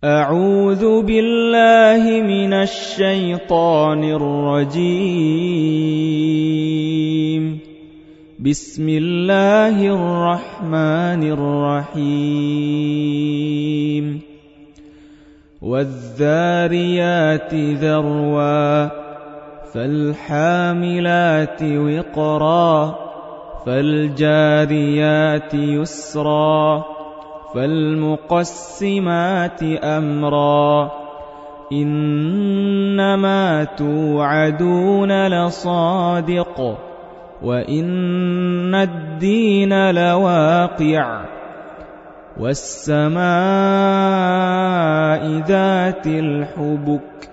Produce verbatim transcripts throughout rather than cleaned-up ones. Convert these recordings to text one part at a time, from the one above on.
أعوذ بالله من الشيطان الرجيم. بسم الله الرحمن الرحيم. والذاريات ذروا فالحاملات وقرا فالجاريات يسرا فالمقسمات أمرا إنما توعدون لصادق وإن الدين لواقع والسماء ذات الحبك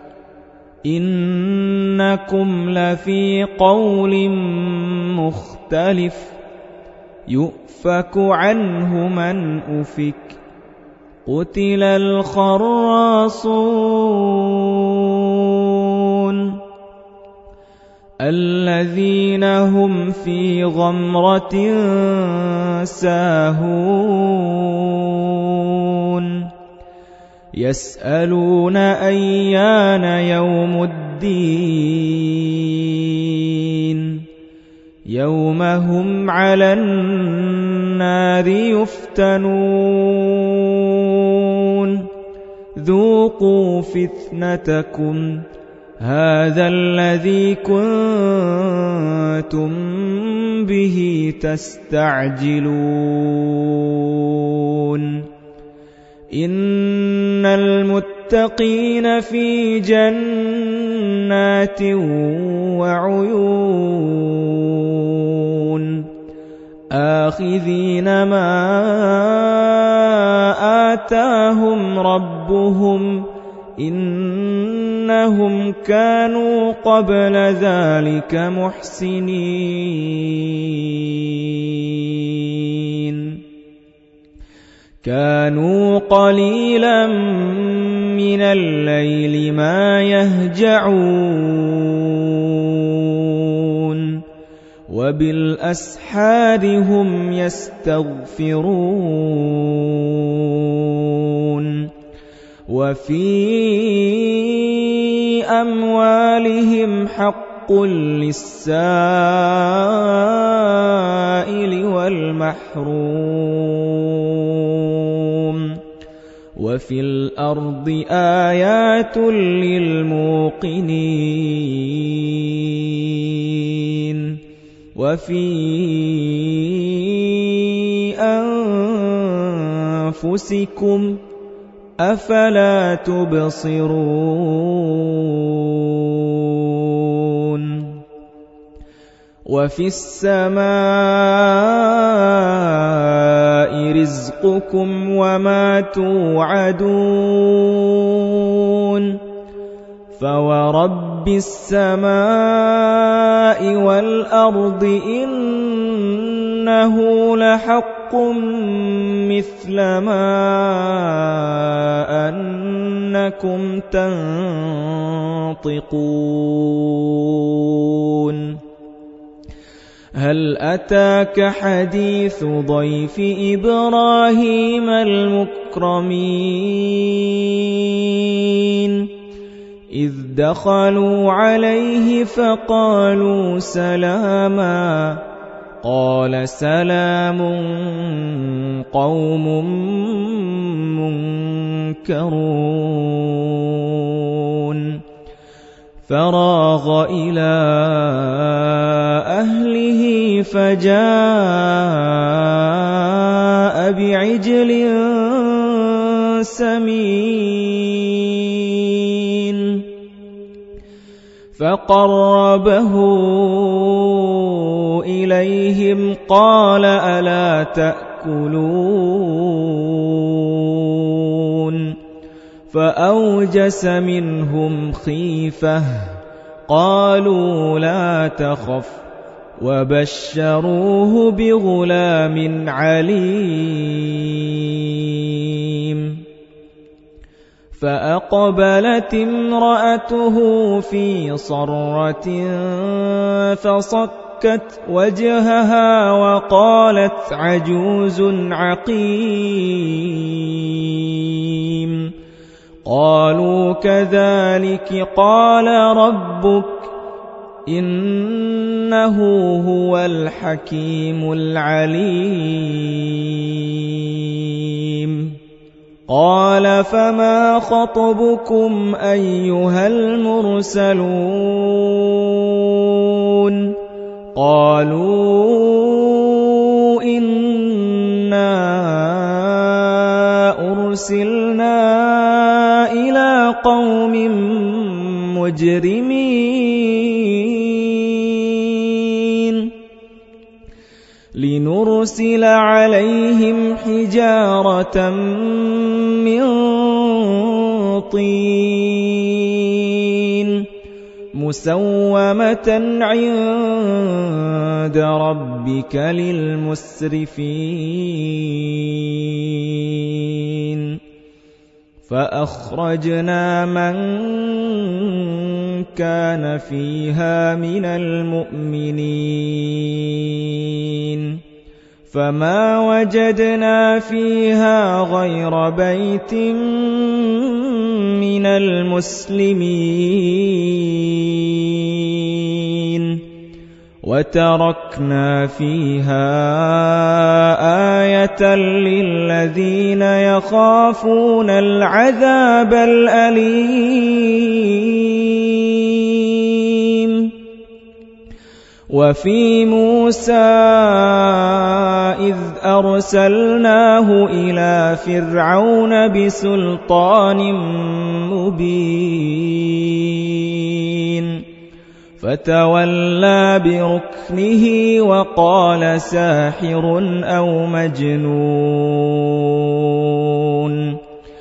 إنكم لفي قول مختلف يؤفك عنه من أفك قتل الخراصون الذين هم في غمرة ساهون يسألون أيان يوم الدين يوم هم على النار يفتنون ذوقوا فتنتكم هذا الذي كنتم به تستعجلون إن المتقين في جنات وعيون آخذين ما آتاهم ربهم إنهم كانوا قبل ذلك محسنين كانوا قليلا من الليل ما يهجعون وبالأسحار هم يستغفرون وفي أموالهم حق للسائل والمحروم وفي الأرض آيات للموقنين وفي أنفسكم أفلا تبصرون وفي السماء رزقكم وما توعدون فورب السماء والأرض إنه لحق مثل ما أنكم تنطقون هل أتاك حديث ضيف إبراهيم المكرمين إذ دخلوا عليه فقالوا سلاما قال سلام قوم منكرون فراغ إلى أهله فجاء بعجل سمين فقربه إليهم قال ألا تأكلون فأوجس منهم خيفة قالوا لا تخف وبشروه بغلام عليم فأقبلت امرأته في صرة فصكت وجهها وقالت عجوز عقيم قالوا كذلك قال ربك إنه هو الحكيم العليم قال فما خطبكم أيها المرسلون قالوا إنا أرسلنا إلى قوم مجرمين لنرسل عليهم حجارة من طين مسومة عند ربك للمسرفين فأخرجنا من كان فيها من المؤمنين فما وجدنا فيها غير بيت من المسلمين وتركنا فيها آية للذين يخافون العذاب الأليم وفي موسى إذ أرسلناه إلى فرعون بسلطان مبين فتولى بركنه وقال ساحر أو مجنون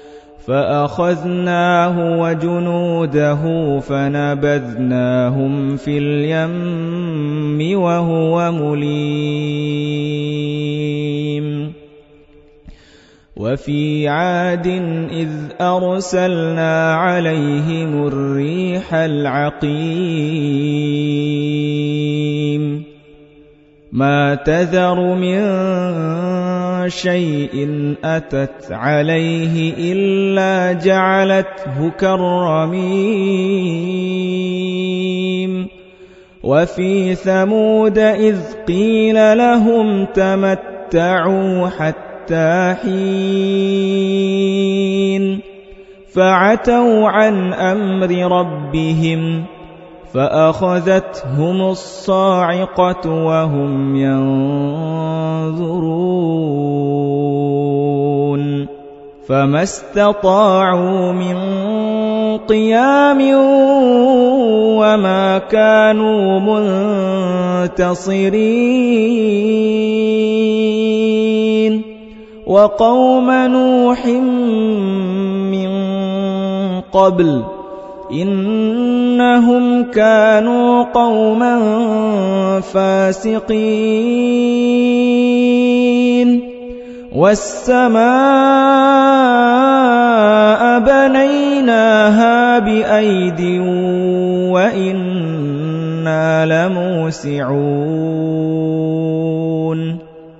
فأخذناه وجنوده فنبذناهم في اليم وهو مليم وفي عاد إذ أرسلنا عليهم الريح العقيم ما تذر من شيء أتت عليه إلا جعلته كالرميم وفي ثمود إذ قيل لهم تمتعوا حتى حين فعتوا عن أمر ربهم فأخذتهم الصاعقة وهم ينظرون فما استطاعوا من قيام وما كانوا منتصرين وقوم نوح من قبل إنهم كانوا قوما فاسقين والسماء بنيناها بأيد وإنا لموسعون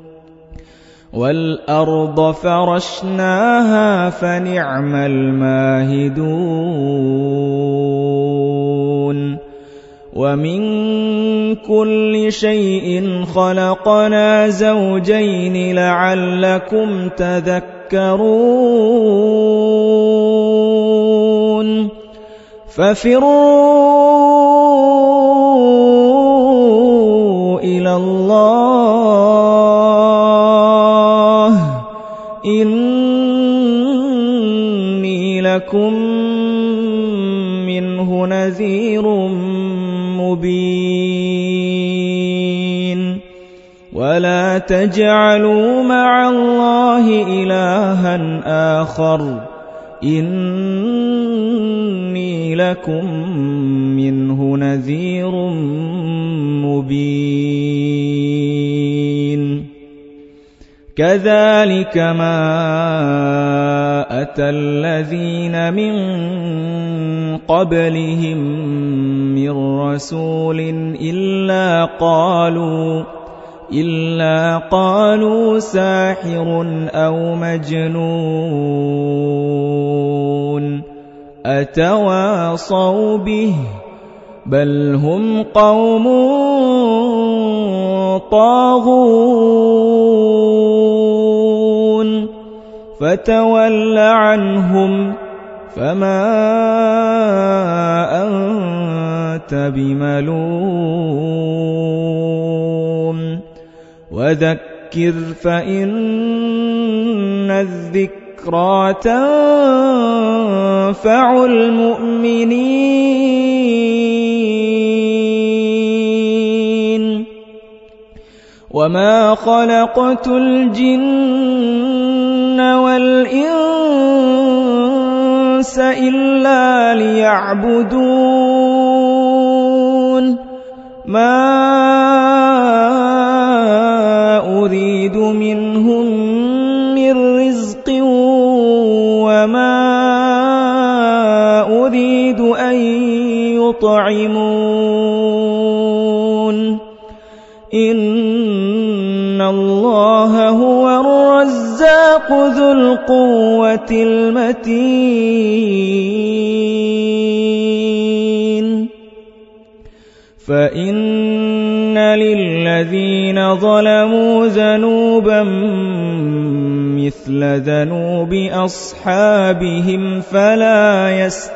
والأرض فرشناها فنعم الماهدون ومن كل شيء خلقنا زوجين لعلكم تذكرون ففروا إلى الله إني لكم منه نذير مبين ولا تجعلوا مع الله إلها آخر إني لكم منه نذير مبين كذلك ما أتى الذين من قبلهم من رسول إلا قالوا إلا قالوا ساحر أو مجنون أتواصوا به بل هم قوم طاغون فتول عنهم فما أنت بملوم وذكر فإن الذكرى تنفع المؤمنين وما خلقت الجن والإنس إلا ليعبدون ما أريد منهم من رزق وما أريد أن يطعمون إن الله هو الرزاق ذو القوة المتين فإن للذين ظلموا ذنوبا مثل ذنوب أصحابهم فلا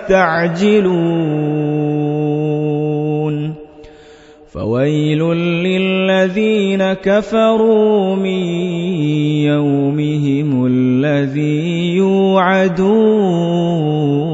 يستعجلون فويل للذين كفروا من يومهم الذي يوعدون